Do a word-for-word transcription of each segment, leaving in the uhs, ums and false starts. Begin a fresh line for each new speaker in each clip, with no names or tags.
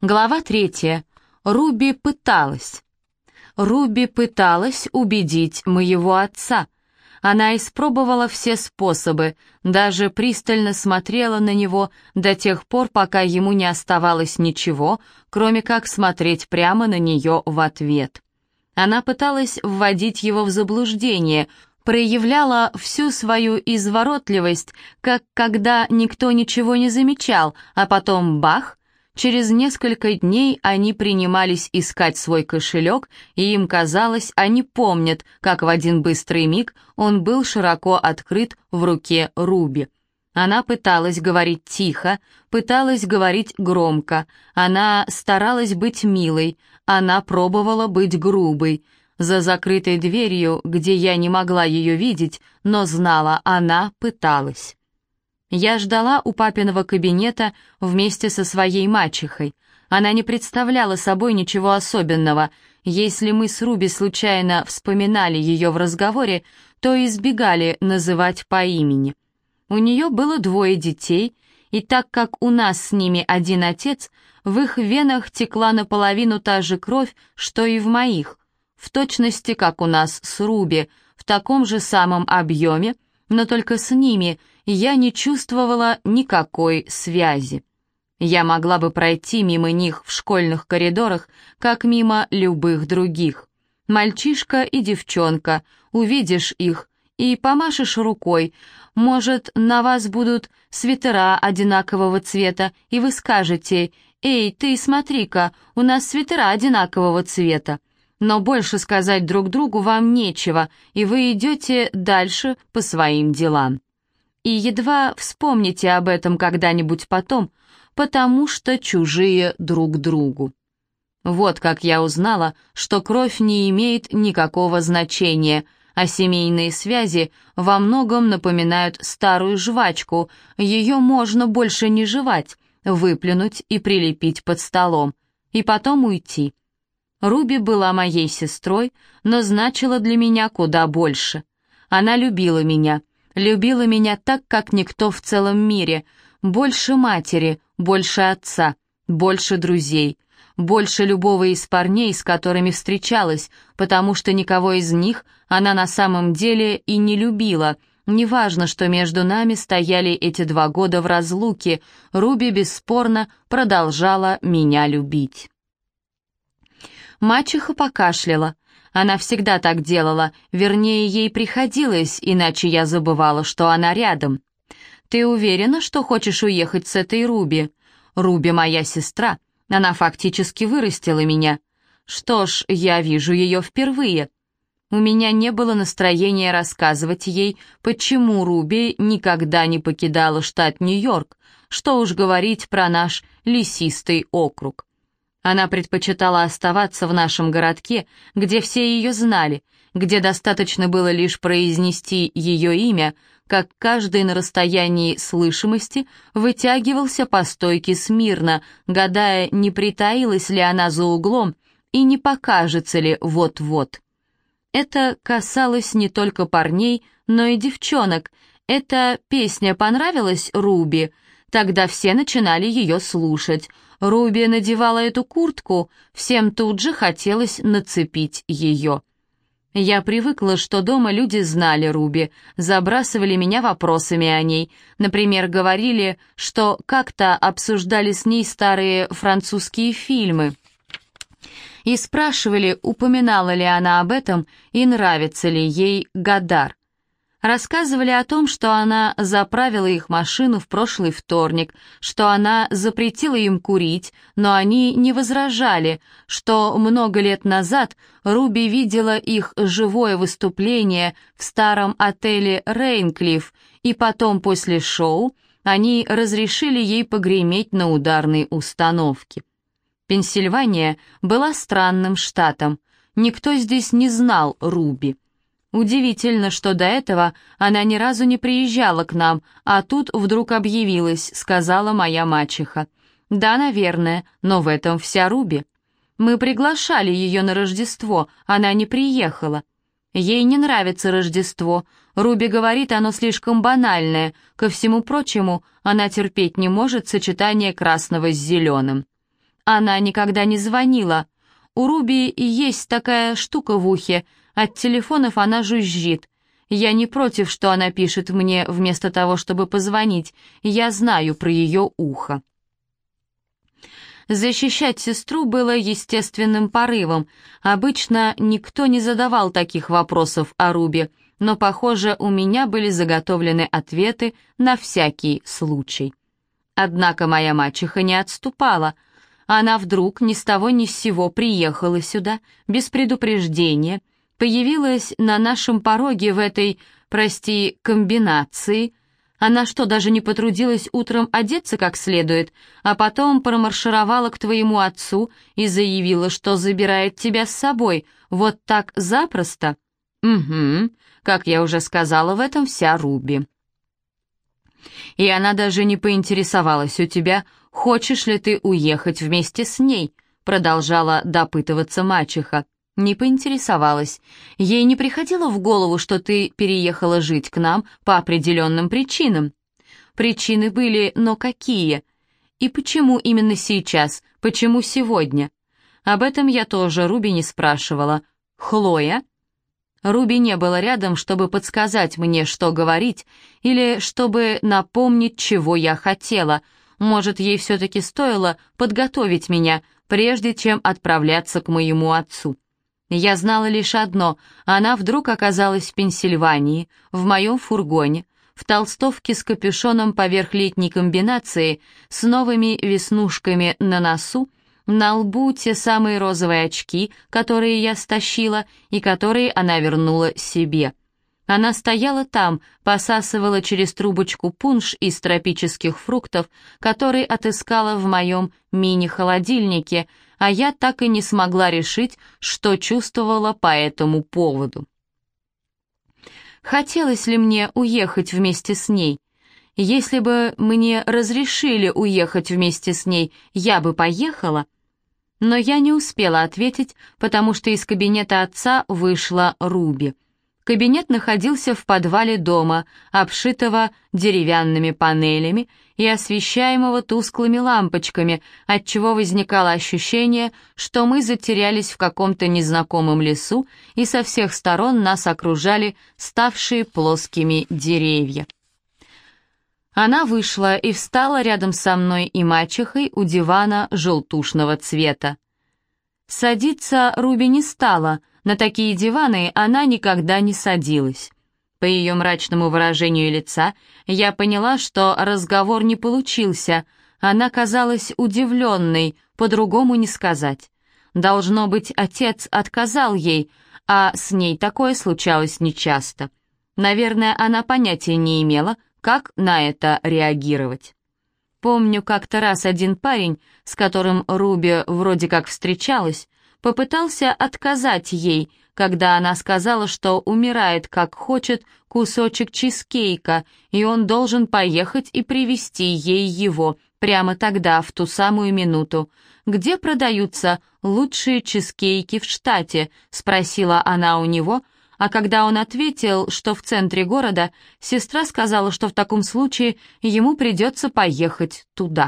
Глава третья. Руби пыталась. Руби пыталась убедить моего отца. Она испробовала все способы, даже пристально смотрела на него до тех пор, пока ему не оставалось ничего, кроме как смотреть прямо на нее в ответ. Она пыталась вводить его в заблуждение, проявляла всю свою изворотливость, как когда никто ничего не замечал, а потом бах! Через несколько дней они принимались искать свой кошелек, и им казалось, они помнят, как в один быстрый миг он был широко открыт в руке Руби. Она пыталась говорить тихо, пыталась говорить громко, она старалась быть милой, она пробовала быть грубой. За закрытой дверью, где я не могла ее видеть, но знала, она пыталась. Я ждала у папиного кабинета вместе со своей мачехой. Она не представляла собой ничего особенного. Если мы с Руби случайно вспоминали ее в разговоре, то избегали называть по имени. У нее было двое детей, и так как у нас с ними один отец, в их венах текла наполовину та же кровь, что и в моих, в точности, как у нас с Руби, в таком же самом объеме, но только с ними я не чувствовала никакой связи. Я могла бы пройти мимо них в школьных коридорах, как мимо любых других. Мальчишка и девчонка, увидишь их и помашешь рукой. Может, на вас будут свитера одинакового цвета, и вы скажете: «Эй, ты смотри-ка, у нас свитера одинакового цвета». Но больше сказать друг другу вам нечего, и вы идете дальше по своим делам. И едва вспомните об этом когда-нибудь потом, потому что чужие друг другу. Вот как я узнала, что кровь не имеет никакого значения, а семейные связи во многом напоминают старую жвачку, ее можно больше не жевать, выплюнуть и прилепить под столом, и потом уйти. Руби была моей сестрой, но значила для меня куда больше. Она любила меня, любила меня так, как никто в целом мире, больше матери, больше отца, больше друзей, больше любого из парней, с которыми встречалась, потому что никого из них она на самом деле и не любила. Неважно, что между нами стояли эти два года в разлуке, Руби бесспорно продолжала меня любить. Мачеха покашляла. Она всегда так делала, вернее, ей приходилось, иначе я забывала, что она рядом. «Ты уверена, что хочешь уехать с этой Руби? Руби моя сестра, она фактически вырастила меня. Что ж, я вижу ее впервые». У меня не было настроения рассказывать ей, почему Руби никогда не покидала штат Нью-Йорк, что уж говорить про наш лесистый округ. Она предпочитала оставаться в нашем городке, где все ее знали, где достаточно было лишь произнести ее имя, как каждый на расстоянии слышимости вытягивался по стойке смирно, гадая, не притаилась ли она за углом и не покажется ли вот-вот. Это касалось не только парней, но и девчонок. Эта песня понравилась Руби, тогда все начинали ее слушать. Руби надевала эту куртку, всем тут же хотелось нацепить ее. Я привыкла, что дома люди знали Руби, забрасывали меня вопросами о ней. Например, говорили, что как-то обсуждали с ней старые французские фильмы. И спрашивали, упоминала ли она об этом и нравится ли ей Годар. Рассказывали о том, что она заправила их машину в прошлый вторник, что она запретила им курить, но они не возражали, что много лет назад Руби видела их живое выступление в старом отеле «Рейнклифф», и потом после шоу они разрешили ей погреметь на ударной установке. Пенсильвания была странным штатом, никто здесь не знал Руби. Удивительно, что до этого она ни разу не приезжала к нам, а тут вдруг объявилась, сказала моя мачеха. Да, наверное, но в этом вся Руби. Мы приглашали ее на Рождество, она не приехала. Ей не нравится Рождество. Руби говорит, оно слишком банальное. Ко всему прочему, она терпеть не может сочетание красного с зеленым. Она никогда не звонила. У Руби есть такая штука в ухе, от телефонов она жужжит. Я не против, что она пишет мне вместо того, чтобы позвонить. Я знаю про ее ухо». Защищать сестру было естественным порывом. Обычно никто не задавал таких вопросов о Руби, но, похоже, у меня были заготовлены ответы на всякий случай. Однако моя мачеха не отступала. Она вдруг ни с того ни с сего приехала сюда, без предупреждения, появилась на нашем пороге в этой, прости, комбинации. Она что, даже не потрудилась утром одеться как следует, а потом промаршировала к твоему отцу и заявила, что забирает тебя с собой, вот так запросто? Угу, как я уже сказала, в этом вся Руби. И она даже не поинтересовалась у тебя, хочешь ли ты уехать вместе с ней, продолжала допытываться мачеха. Не поинтересовалась. Ей не приходило в голову, что ты переехала жить к нам по определенным причинам. Причины были, но какие? И почему именно сейчас? Почему сегодня? Об этом я тоже Руби не спрашивала. Хлоя? Руби не было рядом, чтобы подсказать мне, что говорить, или чтобы напомнить, чего я хотела. Может, ей все-таки стоило подготовить меня, прежде чем отправляться к моему отцу. Я знала лишь одно — она вдруг оказалась в Пенсильвании, в моем фургоне, в толстовке с капюшоном поверх летней комбинации, с новыми веснушками на носу, на лбу те самые розовые очки, которые я стащила и которые она вернула себе. Она стояла там, посасывала через трубочку пунш из тропических фруктов, который отыскала в моем мини-холодильнике, а я так и не смогла решить, что чувствовала по этому поводу. Хотелось ли мне уехать вместе с ней? Если бы мне разрешили уехать вместе с ней, я бы поехала. Но я не успела ответить, потому что из кабинета отца вышла Руби. Кабинет находился в подвале дома, обшитого деревянными панелями и освещаемого тусклыми лампочками, отчего возникало ощущение, что мы затерялись в каком-то незнакомом лесу, и со всех сторон нас окружали ставшие плоскими деревья. Она вышла и встала рядом со мной и мачехой у дивана желтушного цвета. Садиться Руби не стала. На такие диваны она никогда не садилась. По ее мрачному выражению лица я поняла, что разговор не получился. Она казалась удивленной, по-другому не сказать. Должно быть, отец отказал ей, а с ней такое случалось нечасто. Наверное, она понятия не имела, как на это реагировать. Помню, как-то раз один парень, с которым Руби вроде как встречалась, попытался отказать ей, когда она сказала, что умирает, как хочет, кусочек чизкейка, и он должен поехать и привезти ей его прямо тогда, в ту самую минуту. «Где продаются лучшие чизкейки в штате?» — спросила она у него, а когда он ответил, что в центре города, сестра сказала, что в таком случае ему придется поехать туда.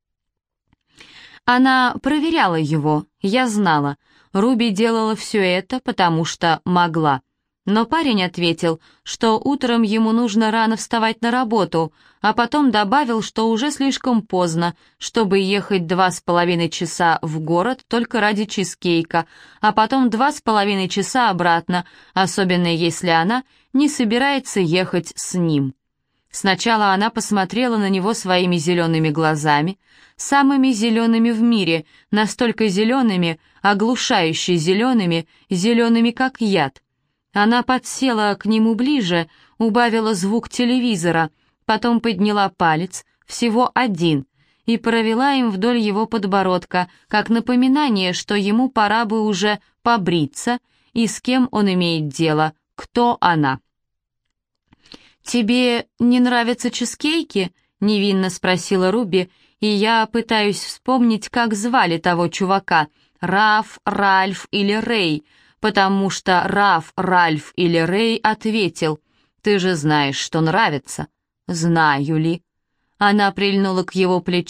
Она проверяла его, я знала. Руби делала все это, потому что могла. Но парень ответил, что утром ему нужно рано вставать на работу, а потом добавил, что уже слишком поздно, чтобы ехать два с половиной часа в город только ради чизкейка, а потом два с половиной часа обратно, особенно если она не собирается ехать с ним. Сначала она посмотрела на него своими зелеными глазами, самыми зелеными в мире, настолько зелеными, оглушающе зелеными, зелеными как яд. Она подсела к нему ближе, убавила звук телевизора, потом подняла палец, всего один, и провела им вдоль его подбородка, как напоминание, что ему пора бы уже побриться, и с кем он имеет дело, кто она. «Тебе не нравятся чизкейки?» — невинно спросила Руби, и я пытаюсь вспомнить, как звали того чувака, Раф, Ральф или Рэй, потому что Раф, Ральф или Рэй ответил: «Ты же знаешь, что нравится». «Знаю ли?» Она прильнула к его плечу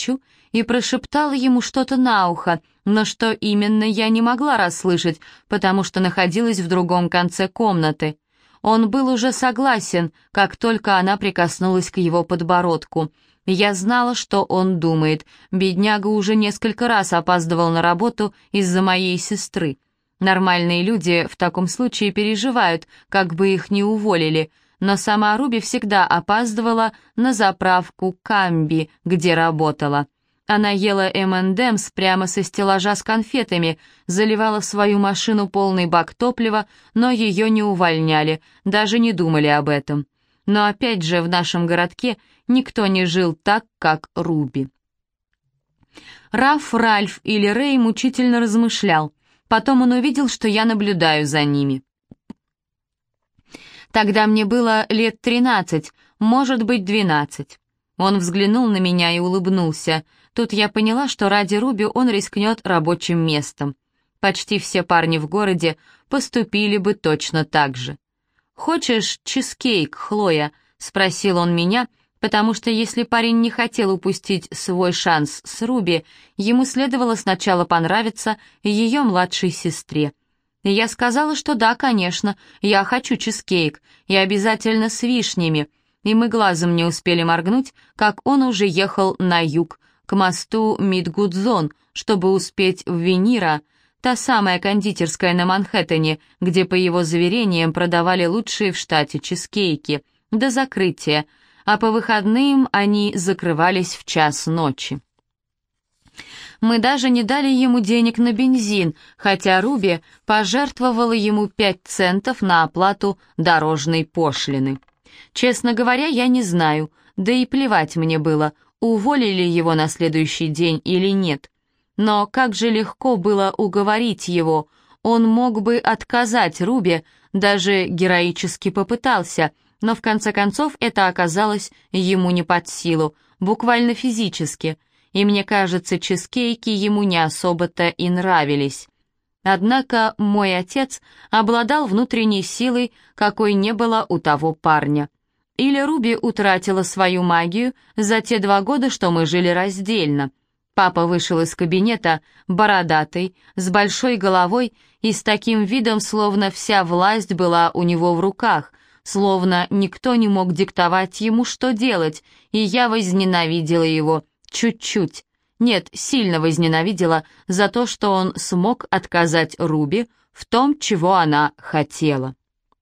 и прошептала ему что-то на ухо, но что именно я не могла расслышать, потому что находилась в другом конце комнаты. Он был уже согласен, как только она прикоснулась к его подбородку. Я знала, что он думает. Бедняга уже несколько раз опаздывал на работу из-за моей сестры. Нормальные люди в таком случае переживают, как бы их не уволили, но сама Руби всегда опаздывала на заправку Камби, где работала. Она ела эм энд эмс прямо со стеллажа с конфетами, заливала в свою машину полный бак топлива, но ее не увольняли, даже не думали об этом. Но опять же, в нашем городке никто не жил так, как Руби. Раф, Ральф или Рэй мучительно размышлял. Потом он увидел, что я наблюдаю за ними. Тогда мне было лет тринадцать, может быть, двенадцать. Он взглянул на меня и улыбнулся. Тут я поняла, что ради Руби он рискнет рабочим местом. Почти все парни в городе поступили бы точно так же. «Хочешь чизкейк, Хлоя?» — спросил он меня, потому что если парень не хотел упустить свой шанс с Руби, ему следовало сначала понравиться ее младшей сестре. И я сказала, что да, конечно, я хочу чизкейк, и обязательно с вишнями, и мы глазом не успели моргнуть, как он уже ехал на юг, к мосту Мидгудзон, чтобы успеть в Венира, та самая кондитерская на Манхэттене, где, по его заверениям, продавали лучшие в штате чизкейки, до закрытия, а по выходным они закрывались в час ночи. Мы даже не дали ему денег на бензин, хотя Руби пожертвовала ему пять центов на оплату дорожной пошлины. Честно говоря, я не знаю, да и плевать мне было, уволили его на следующий день или нет. Но как же легко было уговорить его, он мог бы отказать Руби, даже героически попытался, но в конце концов это оказалось ему не под силу, буквально физически, и мне кажется, чизкейки ему не особо-то и нравились. Однако мой отец обладал внутренней силой, какой не было у того парня. Или Руби утратила свою магию за те два года, что мы жили раздельно. Папа вышел из кабинета, бородатый, с большой головой и с таким видом, словно вся власть была у него в руках, словно никто не мог диктовать ему, что делать, и я возненавидела его, чуть-чуть. Нет, сильно возненавидела за то, что он смог отказать Руби в том, чего она хотела.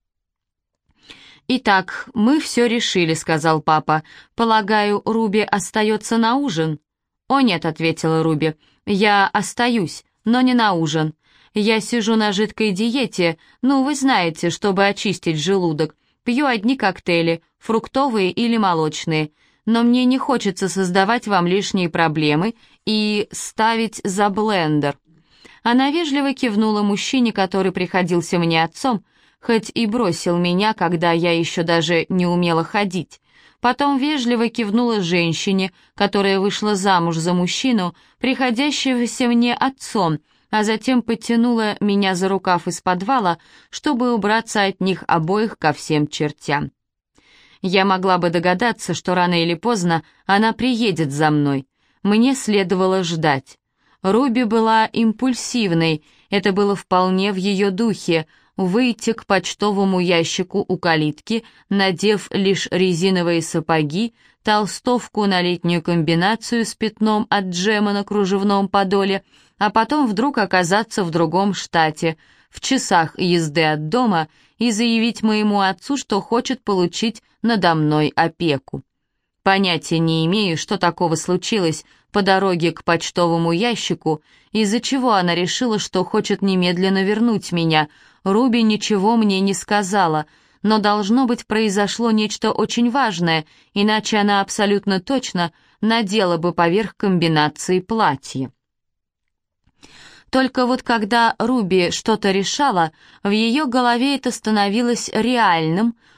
«Итак, мы все решили», — сказал папа. «Полагаю, Руби остается на ужин?» «О нет», — ответила Руби, — «я остаюсь, но не на ужин. Я сижу на жидкой диете, ну, вы знаете, чтобы очистить желудок. Пью одни коктейли, фруктовые или молочные. Но мне не хочется создавать вам лишние проблемы и ставить за блендер». Она вежливо кивнула мужчине, который приходился мне отцом, хоть и бросил меня, когда я еще даже не умела ходить. Потом вежливо кивнула женщине, которая вышла замуж за мужчину, приходящегося мне отцом, а затем подтянула меня за рукав из подвала, чтобы убраться от них обоих ко всем чертям. Я могла бы догадаться, что рано или поздно она приедет за мной. Мне следовало ждать. Руби была импульсивной, это было вполне в ее духе — выйти к почтовому ящику у калитки, надев лишь резиновые сапоги, толстовку на летнюю комбинацию с пятном от джема на кружевном подоле, а потом вдруг оказаться в другом штате, в часах езды от дома, и заявить моему отцу, что хочет получить надо мной опеку. Понятия не имею, что такого случилось по дороге к почтовому ящику, из-за чего она решила, что хочет немедленно вернуть меня. Руби ничего мне не сказала, но, должно быть, произошло нечто очень важное, иначе она абсолютно точно надела бы поверх комбинации платье. Только вот когда Руби что-то решала, в ее голове это становилось реальным,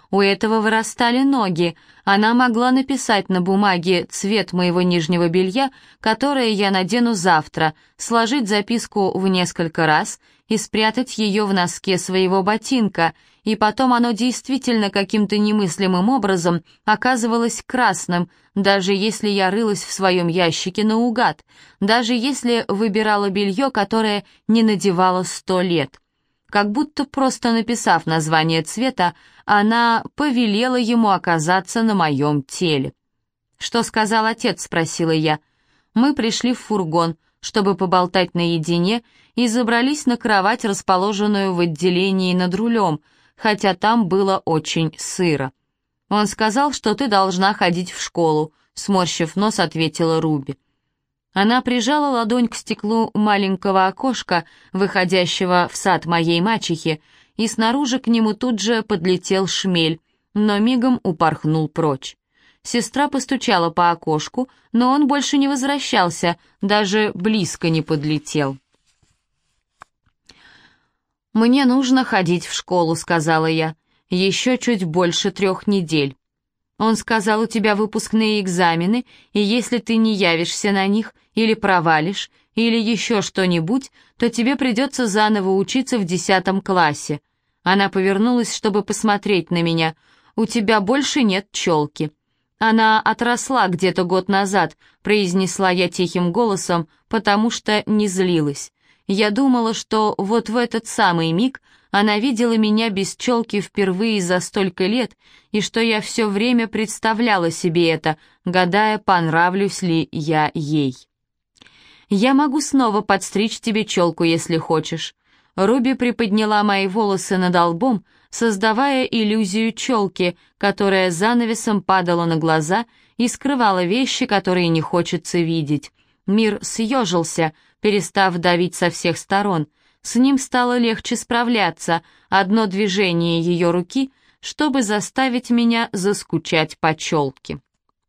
У этого вырастали ноги. Она могла написать на бумаге цвет моего нижнего белья, которое я надену завтра, сложить записку в несколько раз и спрятать ее в носке своего ботинка, и потом оно действительно каким-то немыслимым образом оказывалось красным, даже если я рылась в своем ящике наугад, даже если выбирала белье, которое не надевала сто лет. Как будто просто написав название цвета, она повелела ему оказаться на моем теле. «Что сказал отец?» — спросила я. Мы пришли в фургон, чтобы поболтать наедине, и забрались на кровать, расположенную в отделении над рулем, хотя там было очень сыро. «Он сказал, что ты должна ходить в школу», — сморщив нос, ответила Руби. Она прижала ладонь к стеклу маленького окошка, выходящего в сад моей мачехи, и снаружи к нему тут же подлетел шмель, но мигом упорхнул прочь. Сестра постучала по окошку, но он больше не возвращался, даже близко не подлетел. «Мне нужно ходить в школу», — сказала я, — «еще чуть больше трех недель». Он сказал, у тебя выпускные экзамены, и если ты не явишься на них, или провалишь, или еще что-нибудь, то тебе придется заново учиться в десятом классе. Она повернулась, чтобы посмотреть на меня. «У тебя больше нет челки». «Она отросла где-то год назад», — произнесла я тихим голосом, потому что не злилась. Я думала, что вот в этот самый миг она видела меня без челки впервые за столько лет, и что я все время представляла себе это, гадая, понравлюсь ли я ей. «Я могу снова подстричь тебе челку, если хочешь». Руби приподняла мои волосы над лбом, создавая иллюзию челки, которая занавесом падала на глаза и скрывала вещи, которые не хочется видеть. Мир съежился, перестав давить со всех сторон. С ним стало легче справляться, одно движение ее руки, чтобы заставить меня заскучать по челке.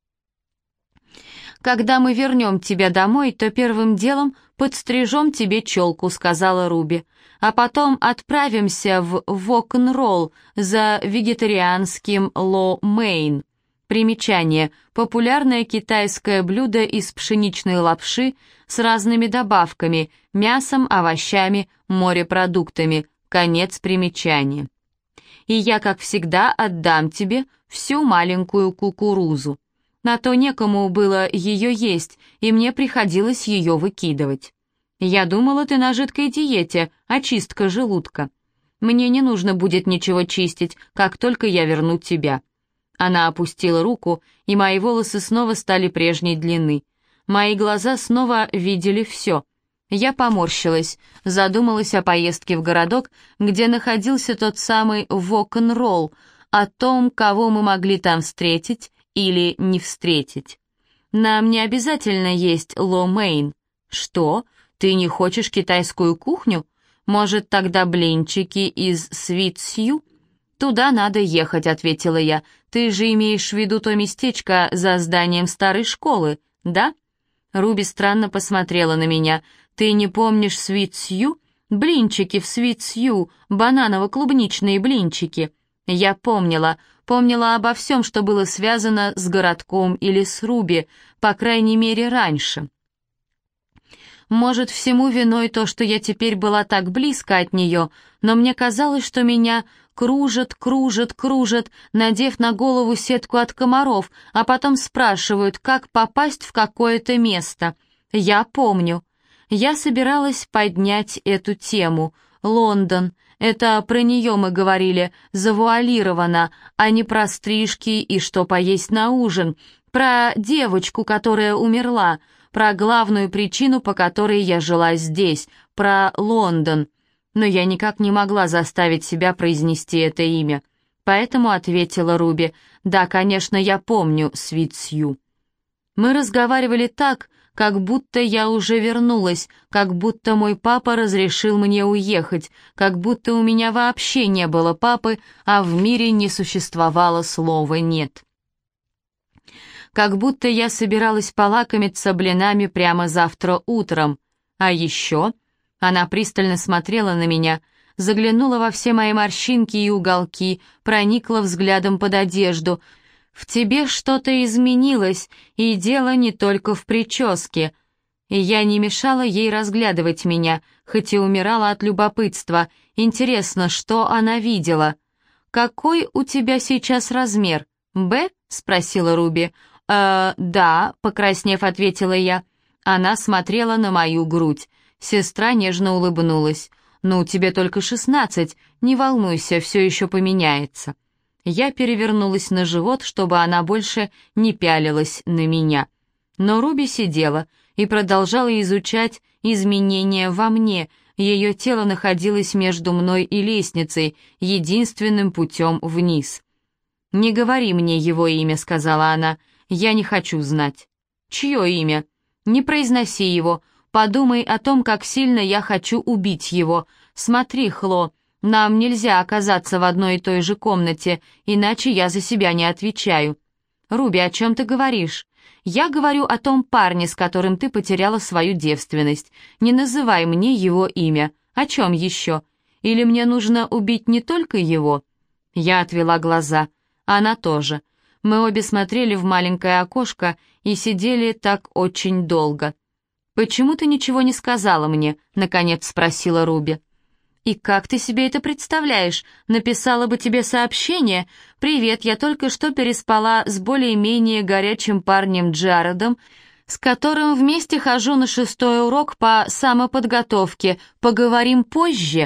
«Когда мы вернем тебя домой, то первым делом подстрижем тебе челку», — сказала Руби, «а потом отправимся в вок-н-ролл за вегетарианским ло-мейн». Примечание. Популярное китайское блюдо из пшеничной лапши с разными добавками, мясом, овощами, морепродуктами. Конец примечания. «И я, как всегда, отдам тебе всю маленькую кукурузу». На то некому было ее есть, и мне приходилось ее выкидывать. «Я думала, ты на жидкой диете, очистка желудка. Мне не нужно будет ничего чистить, как только я верну тебя». Она опустила руку, и мои волосы снова стали прежней длины. Мои глаза снова видели все. Я поморщилась, задумалась о поездке в городок, где находился тот самый вок-н-ролл, о том, кого мы могли там встретить или не встретить. Нам не обязательно есть ло-мейн. Что? Ты не хочешь китайскую кухню? Может, тогда блинчики из свит-сью? «Туда надо ехать», — ответила я. «Ты же имеешь в виду то местечко за зданием старой школы, да?» Руби странно посмотрела на меня. «Ты не помнишь свит-сью? Блинчики в свит-сью, бананово-клубничные блинчики». Я помнила, помнила обо всем, что было связано с городком или с Руби, по крайней мере, раньше. Может, всему виной то, что я теперь была так близко от нее, но мне казалось, что меня кружат, кружат, кружат, надев на голову сетку от комаров, а потом спрашивают, как попасть в какое-то место. Я помню. Я собиралась поднять эту тему. Лондон. Это про нее мы говорили, завуалировано, а не про стрижки и что поесть на ужин, про девочку, которая умерла, про главную причину, по которой я жила здесь, про Лондон. Но я никак не могла заставить себя произнести это имя. Поэтому ответила Руби: «Да, конечно, я помню Свит-Сью». Мы разговаривали так, как будто я уже вернулась, как будто мой папа разрешил мне уехать, как будто у меня вообще не было папы, а в мире не существовало слова «нет». Как будто я собиралась полакомиться блинами прямо завтра утром. А еще... Она пристально смотрела на меня. заглянула во все мои морщинки и уголки, проникла взглядом под одежду. «В тебе что-то изменилось, и дело не только в прическе». И я не мешала ей разглядывать меня, хоть и умирала от любопытства. Интересно, что она видела? «Какой у тебя сейчас размер? Б?» — спросила Руби. «Э, да», — покраснев, ответила я. Она смотрела на мою грудь. Сестра нежно улыбнулась. «Ну, тебе только шестнадцать, не волнуйся, все еще поменяется». Я перевернулась на живот, чтобы она больше не пялилась на меня. Но Руби сидела и продолжала изучать изменения во мне. Ее тело находилось между мной и лестницей, единственным путем вниз. «Не говори мне его имя», — сказала она. «Я не хочу знать». «Чье имя?» «Не произноси его. Подумай о том, как сильно я хочу убить его. Смотри, Хло, нам нельзя оказаться в одной и той же комнате, иначе я за себя не отвечаю». «Руби, о чем ты говоришь?» «Я говорю о том парне, с которым ты потеряла свою девственность. Не называй мне его имя. О чем еще? Или мне нужно убить не только его?» Я отвела глаза. Она тоже. Мы обе смотрели в маленькое окошко и сидели так очень долго. «Почему ты ничего не сказала мне?» — наконец спросила Руби. «И как ты себе это представляешь? Написала бы тебе сообщение. Привет, я только что переспала с более-менее горячим парнем Джаредом, с которым вместе хожу на шестой урок по самоподготовке. Поговорим позже».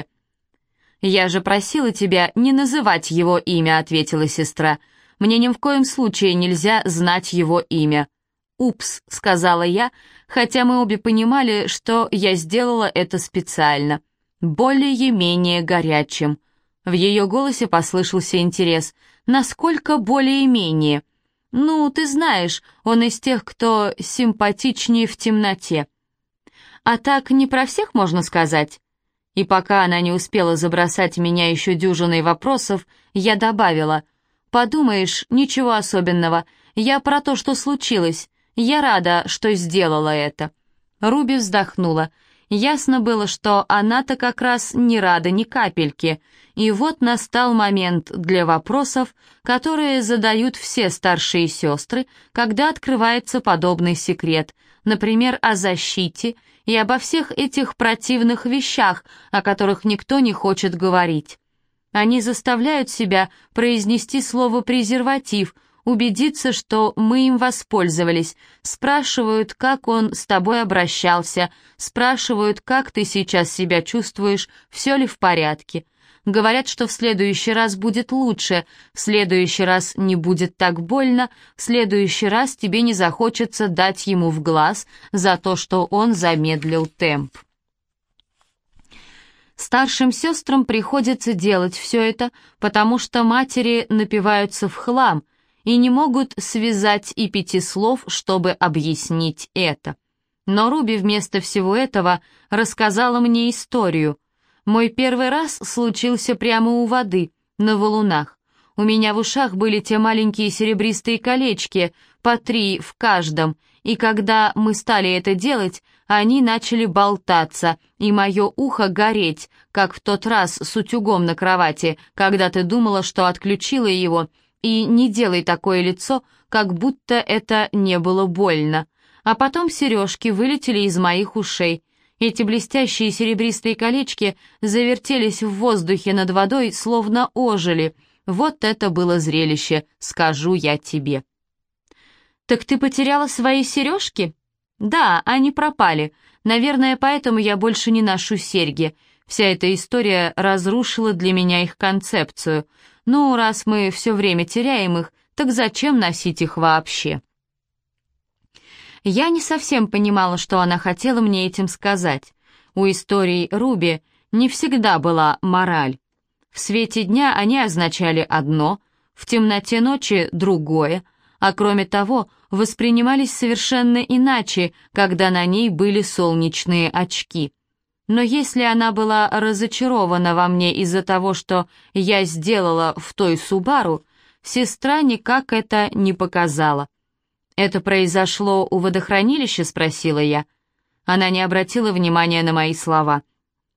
«Я же просила тебя не называть его имя», — ответила сестра. «Мне ни в коем случае нельзя знать его имя». «Упс», — сказала я, хотя мы обе понимали, что я сделала это специально. «Более-менее горячим». В ее голосе послышался интерес. «Насколько более-менее?» «Ну, ты знаешь, он из тех, кто симпатичнее в темноте». «А так не про всех можно сказать?» И пока она не успела забросать меня еще дюжиной вопросов, я добавила: «Подумаешь, ничего особенного. Я про то, что случилось. Я рада, что сделала это». Руби вздохнула. Ясно было, что она-то как раз не рада ни капельки. И вот настал момент для вопросов, которые задают все старшие сестры, когда открывается подобный секрет, например, о защите и обо всех этих противных вещах, о которых никто не хочет говорить. Они заставляют себя произнести слово «презерватив», убедиться, что мы им воспользовались, спрашивают, как он с тобой обращался, спрашивают, как ты сейчас себя чувствуешь, все ли в порядке. Говорят, что в следующий раз будет лучше, в следующий раз не будет так больно, в следующий раз тебе не захочется дать ему в глаз за то, что он замедлил темп. Старшим сестрам приходится делать все это, потому что матери напиваются в хлам и не могут связать и пяти слов, чтобы объяснить это. Но Руби вместо всего этого рассказала мне историю. Мой первый раз случился прямо у воды, на валунах. У меня в ушах были те маленькие серебристые колечки, по три в каждом, и когда мы стали это делать, они начали болтаться, и мое ухо гореть, как в тот раз с утюгом на кровати, когда ты думала, что отключила его, и не делай такое лицо, как будто это не было больно. А потом сережки вылетели из моих ушей. Эти блестящие серебристые колечки завертелись в воздухе над водой, словно ожили. Вот это было зрелище, скажу я тебе. «Так ты потеряла свои сережки?» «Да, они пропали. Наверное, поэтому я больше не ношу серьги. Вся эта история разрушила для меня их концепцию. Ну, раз мы все время теряем их, так зачем носить их вообще?» Я не совсем понимала, что она хотела мне этим сказать. У историй Руби не всегда была мораль. В свете дня они означали одно, в темноте ночи — другое, а кроме того, воспринимались совершенно иначе, когда на ней были солнечные очки. Но если она была разочарована во мне из-за того, что я сделала в той Субару, сестра никак это не показала. «Это произошло у водохранилища?» — спросила я. Она не обратила внимания на мои слова.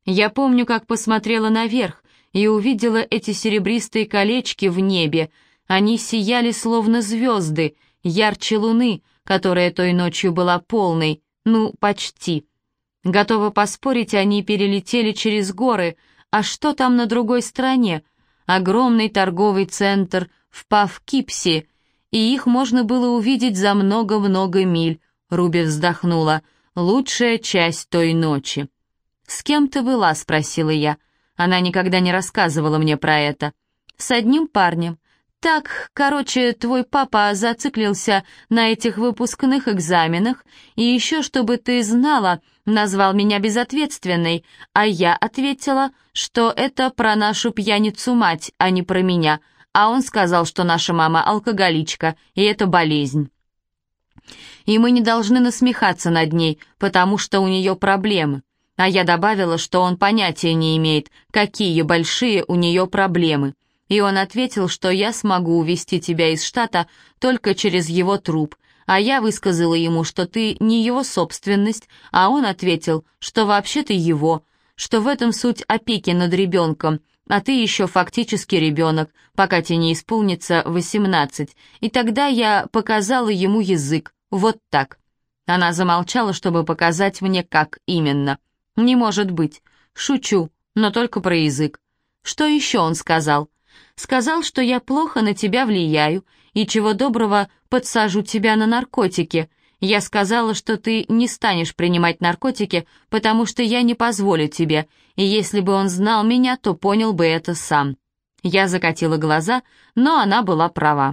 Я помню, как посмотрела наверх и увидела эти серебристые колечки в небе. Они сияли словно звезды, ярче луны, которая той ночью была полной, ну, почти. Готова поспорить, они перелетели через горы. А что там на другой стороне? Огромный торговый центр в Павкипси, и их можно было увидеть за много-много миль. Руби вздохнула. Лучшая часть той ночи. «С кем ты была?» — спросила я. Она никогда не рассказывала мне про это. «С одним парнем. Так, короче, твой папа зациклился на этих выпускных экзаменах, и еще, чтобы ты знала, назвал меня безответственной, а я ответила, что это про нашу пьяницу-мать, а не про меня, а он сказал, что наша мама алкоголичка, и это болезнь. И мы не должны насмехаться над ней, потому что у нее проблемы. А я добавила, что он понятия не имеет, какие большие у нее проблемы. И он ответил, что я смогу увезти тебя из штата только через его труп, а я высказала ему, что ты не его собственность, а он ответил, что вообще-то его, что в этом суть опеки над ребенком, а ты еще фактически ребенок, пока тебе не исполнится восемнадцать, и тогда я показала ему язык, вот так. Она замолчала, чтобы показать мне, как именно. Не может быть. Шучу, но только про язык. Что еще он сказал? Сказал, что я плохо на тебя влияю, и чего доброго подсажу тебя на наркотики. Я сказала, что ты не станешь принимать наркотики, потому что я не позволю тебе, и если бы он знал меня, то понял бы это сам. Я закатила глаза, но она была права.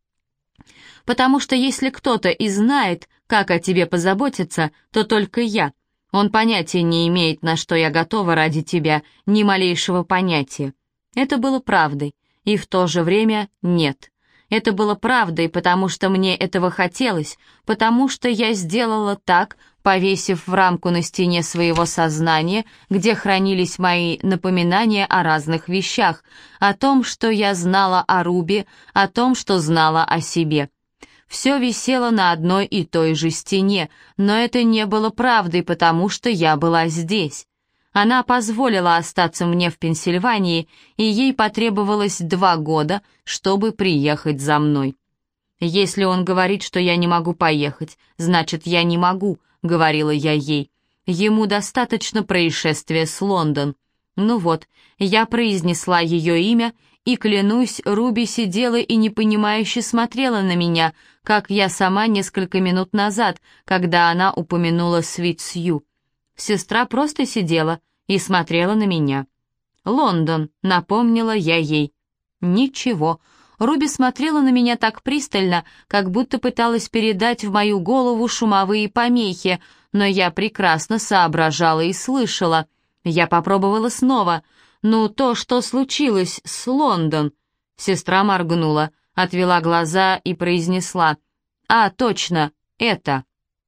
Потому что если кто-то и знает, как о тебе позаботиться, то только я. Он понятия не имеет, на что я готова ради тебя, ни малейшего понятия. Это было правдой, и в то же время нет. Это было правдой, потому что мне этого хотелось, потому что я сделала так, повесив в рамку на стене своего сознания, где хранились мои напоминания о разных вещах, о том, что я знала о Руби, о том, что знала о себе. Все висело на одной и той же стене, но это не было правдой, потому что я была здесь. Она позволила остаться мне в Пенсильвании, и ей потребовалось два года, чтобы приехать за мной. «Если он говорит, что я не могу поехать, значит, я не могу», — говорила я ей. «Ему достаточно происшествия с Лондон». Ну вот, я произнесла ее имя, и, клянусь, Руби сидела и непонимающе смотрела на меня, как я сама несколько минут назад, когда она упомянула Свит Сью. Сестра просто сидела и смотрела на меня. «Лондон», — напомнила я ей. Ничего. Руби смотрела на меня так пристально, как будто пыталась передать в мою голову шумовые помехи, но я прекрасно соображала и слышала. Я попробовала снова. «Ну, то, что случилось с Лондон». Сестра моргнула, отвела глаза и произнесла. «А, точно, это».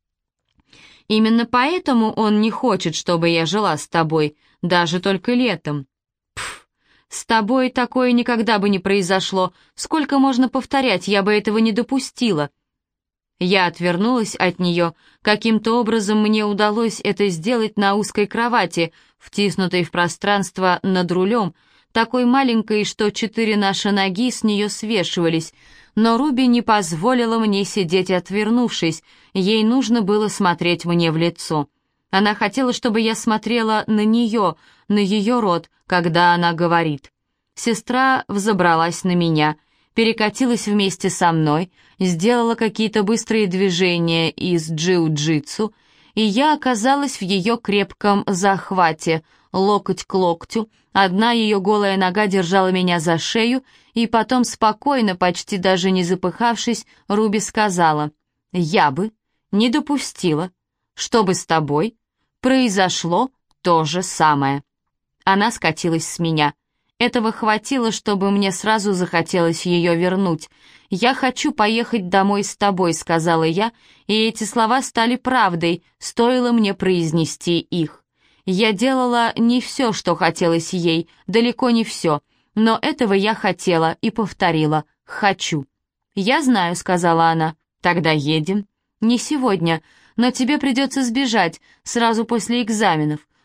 «Именно поэтому он не хочет, чтобы я жила с тобой, даже только летом». «Пф, с тобой такое никогда бы не произошло. Сколько можно повторять, я бы этого не допустила». Я отвернулась от нее. Каким-то образом мне удалось это сделать на узкой кровати, втиснутой в пространство над рулем, такой маленькой, что четыре наши ноги с нее свешивались. Но Руби не позволила мне сидеть отвернувшись, ей нужно было смотреть мне в лицо. Она хотела, чтобы я смотрела на нее, на ее рот, когда она говорит. Сестра взобралась на меня, перекатилась вместе со мной, сделала какие-то быстрые движения из джиу-джитсу, и я оказалась в ее крепком захвате, локоть к локтю, одна ее голая нога держала меня за шею, и потом спокойно, почти даже не запыхавшись, Руби сказала: «Я бы не допустила, чтобы с тобой произошло то же самое». Она скатилась с меня. Этого хватило, чтобы мне сразу захотелось ее вернуть. «Я хочу поехать домой с тобой», — сказала я, и эти слова стали правдой, стоило мне произнести их. Я делала не все, что хотелось ей, далеко не все, но этого я хотела и повторила «хочу». «Я знаю», — сказала она, — «тогда едем». «Не сегодня, но тебе придется сбежать, сразу после экзаменов.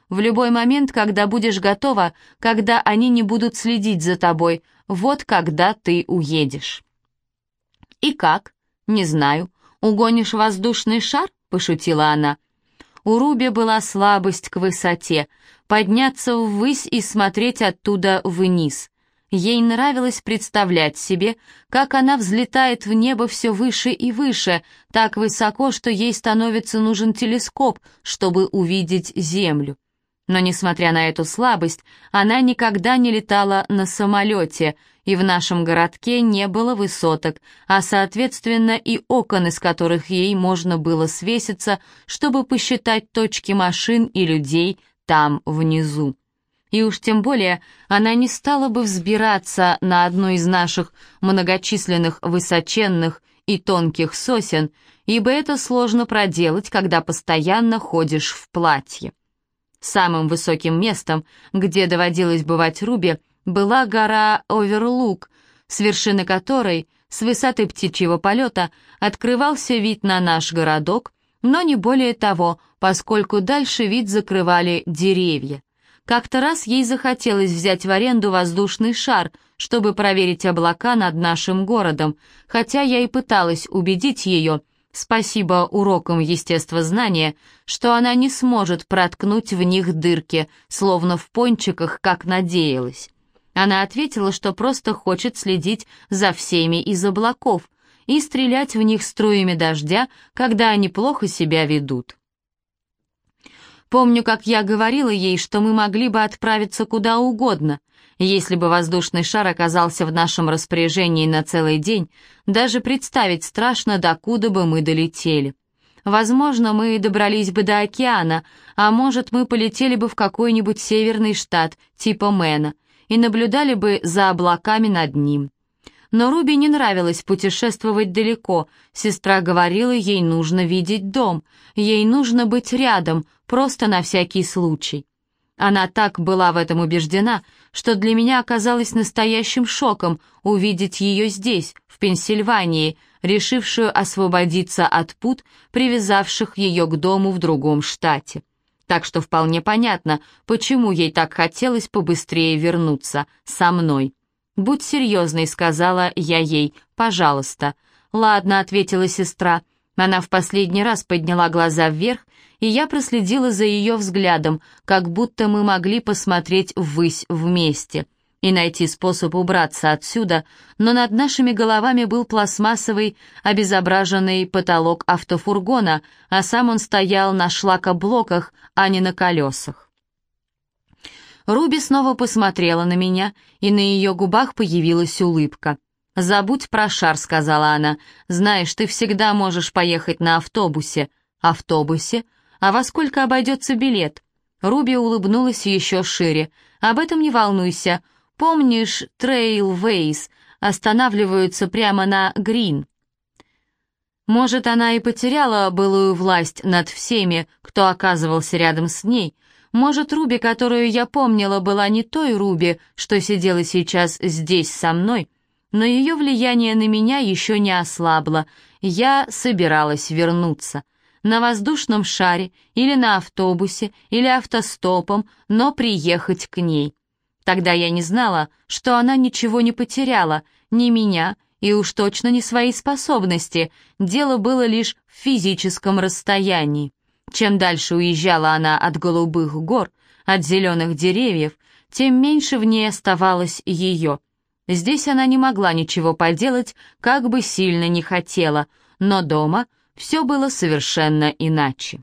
В любой момент, когда будешь готова, когда они не будут следить за тобой, вот когда ты уедешь». «И как?» «Не знаю. Угонишь воздушный шар?» — пошутила она. У Руби была слабость к высоте, подняться ввысь и смотреть оттуда вниз. Ей нравилось представлять себе, как она взлетает в небо все выше и выше, так высоко, что ей становится нужен телескоп, чтобы увидеть Землю. Но, несмотря на эту слабость, она никогда не летала на самолете, и в нашем городке не было высоток, а, соответственно, и окон, из которых ей можно было свеситься, чтобы посчитать точки машин и людей там внизу. И уж тем более она не стала бы взбираться на одну из наших многочисленных высоченных и тонких сосен, ибо это сложно проделать, когда постоянно ходишь в платье. Самым высоким местом, где доводилось бывать Руби, была гора Оверлук, с вершины которой, с высоты птичьего полета, открывался вид на наш городок, но не более того, поскольку дальше вид закрывали деревья. Как-то раз ей захотелось взять в аренду воздушный шар, чтобы проверить облака над нашим городом, хотя я и пыталась убедить ее, спасибо урокам естествознания, что она не сможет проткнуть в них дырки, словно в пончиках, как надеялась. Она ответила, что просто хочет следить за всеми из облаков и стрелять в них струями дождя, когда они плохо себя ведут. Помню, как я говорила ей, что мы могли бы отправиться куда угодно. Если бы воздушный шар оказался в нашем распоряжении на целый день, даже представить страшно, докуда бы мы долетели. Возможно, мы добрались бы до океана, а может, мы полетели бы в какой-нибудь северный штат, типа Мэна, и наблюдали бы за облаками над ним. Но Руби не нравилось путешествовать далеко. Сестра говорила, ей нужно видеть дом, ей нужно быть рядом, просто на всякий случай. Она так была в этом убеждена, что для меня оказалось настоящим шоком увидеть ее здесь, в Пенсильвании, решившую освободиться от пут, привязавших ее к дому в другом штате. Так что вполне понятно, почему ей так хотелось побыстрее вернуться со мной. «Будь серьезной», — сказала я ей, — «пожалуйста». «Ладно», — ответила сестра. Она в последний раз подняла глаза вверх, и я проследила за ее взглядом, как будто мы могли посмотреть ввысь вместе и найти способ убраться отсюда, но над нашими головами был пластмассовый обезображенный потолок автофургона, а сам он стоял на шлакоблоках, а не на колесах. Руби снова посмотрела на меня, и на ее губах появилась улыбка. «Забудь про шар», — сказала она. «Знаешь, ты всегда можешь поехать на автобусе». «Автобусе? А во сколько обойдется билет?» Руби улыбнулась еще шире. «Об этом не волнуйся. Помнишь, Трейлвейс останавливаются прямо на Грин?» Может, она и потеряла былую власть над всеми, кто оказывался рядом с ней. Может, Руби, которую я помнила, была не той Руби, что сидела сейчас здесь со мной, но ее влияние на меня еще не ослабло. Я собиралась вернуться. На воздушном шаре, или на автобусе, или автостопом, но приехать к ней. Тогда я не знала, что она ничего не потеряла, ни меня, и уж точно не свои способности. Дело было лишь в физическом расстоянии. Чем дальше уезжала она от голубых гор, от зеленых деревьев, тем меньше в ней оставалось ее. Здесь она не могла ничего поделать, как бы сильно не хотела, но дома все было совершенно иначе.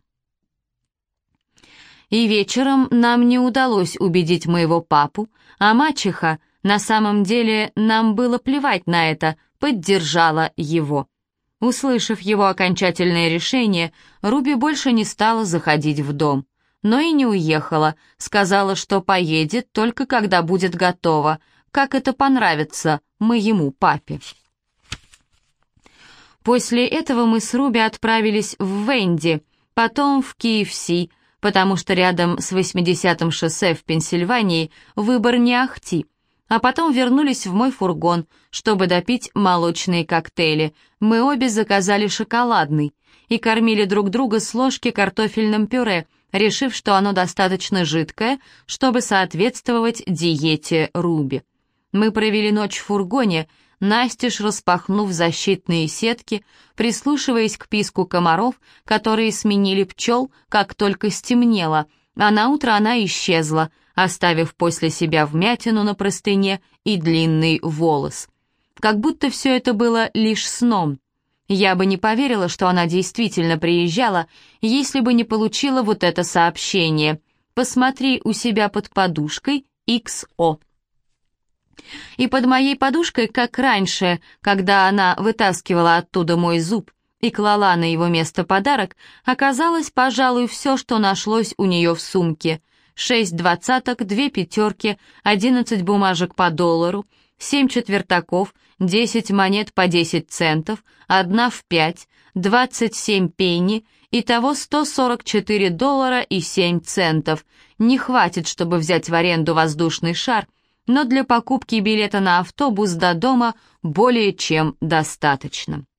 И вечером нам не удалось убедить моего папу, а мачеха, на самом деле нам было плевать на это, поддержала его. Услышав его окончательное решение, Руби больше не стала заходить в дом. Но и не уехала, сказала, что поедет только когда будет готова, как это понравится моему папе. После этого мы с Руби отправились в Венди, потом в кей эф си, потому что рядом с восьмидесятым шоссе в Пенсильвании выбор не ахти, а потом вернулись в мой фургон, чтобы допить молочные коктейли. Мы обе заказали шоколадный и кормили друг друга с ложки картофельным пюре, решив, что оно достаточно жидкое, чтобы соответствовать диете Руби. Мы провели ночь в фургоне, настежь распахнув защитные сетки, прислушиваясь к писку комаров, которые сменили пчел, как только стемнело, а наутро она исчезла, оставив после себя вмятину на простыне и длинный волос. Как будто все это было лишь сном. Я бы не поверила, что она действительно приезжала, если бы не получила вот это сообщение. «Посмотри у себя под подушкой, икс о». И под моей подушкой, как раньше, когда она вытаскивала оттуда мой зуб и клала на его место подарок, оказалось, пожалуй, все, что нашлось у нее в сумке. Шесть двадцаток, две пятерки, одиннадцать бумажек по доллару, семь четвертаков, десять монет по десять центов, одна в пять, двадцать семь пенни, итого сто сорок четыре доллара и семь центов. Не хватит, чтобы взять в аренду воздушный шар, но для покупки билета на автобус до дома более чем достаточно.